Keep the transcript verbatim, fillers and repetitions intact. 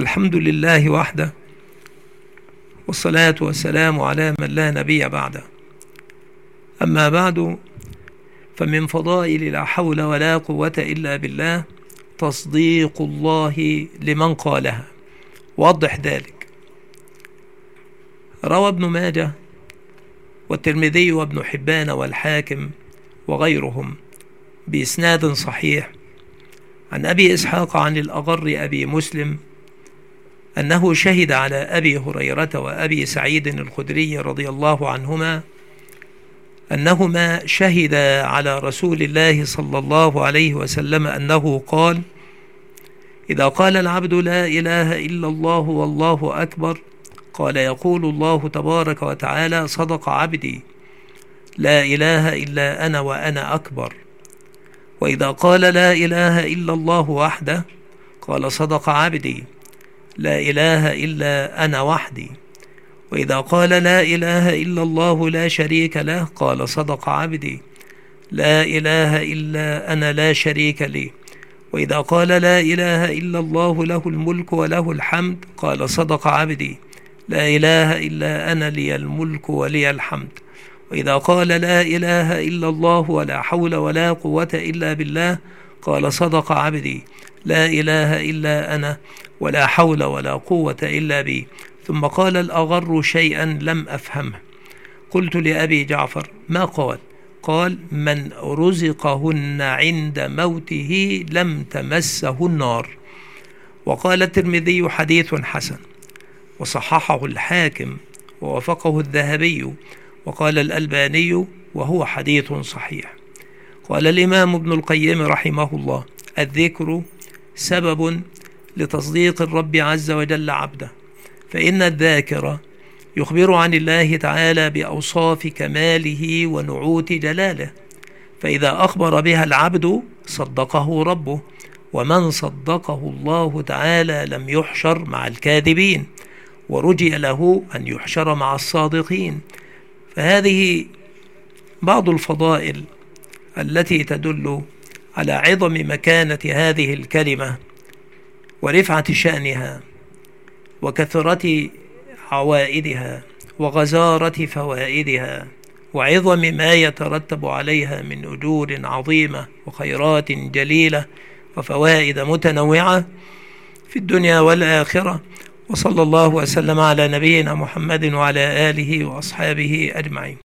الحمد لله وحده، والصلاة والسلام على من لا نبي بعده. أما بعد، فمن فضائل لا حول ولا قوة إلا بالله تصديق الله لمن قالها. وضح ذلك. روى ابن ماجه والترمذي وابن حبان والحاكم وغيرهم بإسناد صحيح عن أبي إسحاق عن الأغر أبي مسلم أنه شهد على أبي هريرة وأبي سعيد الخدري رضي الله عنهما أنهما شهدا على رسول الله صلى الله عليه وسلم أنه قال: إذا قال العبد لا إله إلا الله والله أكبر، قال يقول الله تبارك وتعالى: صدق عبدي، لا إله إلا أنا وأنا أكبر. وإذا قال لا إله إلا الله وحده، قال: صدق عبدي، لا إله إلا أنا وحدي. وإذا قال لا إله إلا الله لا شريك له، قال: صدق عبدي، لا إله إلا أنا لا شريك لي. وإذا قال لا إله إلا الله له الملك وله الحمد، قال: صدق عبدي، لا إله إلا أنا لي الملك ولي الحمد. وإذا قال لا إله إلا الله ولا حول ولا قوة إلا بالله، قال: صدق عبدي، لا إله إلا أنا ولا حول ولا قوة إلا بي. ثم قال الأغر شيئا لم أفهمه. قلت لأبي جعفر: ما قال؟ قال: من رزقهن عند موته لم تمسه النار. وقال الترمذي: حديث حسن، وصححه الحاكم ووافقه الذهبي، وقال الألباني: وهو حديث صحيح. قال الإمام ابن القيم رحمه الله: الذكر سبب لتصديق الرب عز وجل عبده، فإن الذاكر يخبر عن الله تعالى بأوصاف كماله ونعوت جلاله، فإذا أخبر بها العبد صدقه ربه، ومن صدقه الله تعالى لم يحشر مع الكاذبين، ورجي له أن يحشر مع الصادقين. فهذه بعض الفضائل التي تدل على عظم مكانة هذه الكلمة ورفعة شأنها وكثرة عوائدها وغزارة فوائدها وعظم ما يترتب عليها من أجور عظيمة وخيرات جليلة وفوائد متنوعة في الدنيا والآخرة. وصلى الله وسلم على نبينا محمد وعلى آله وأصحابه أجمعين.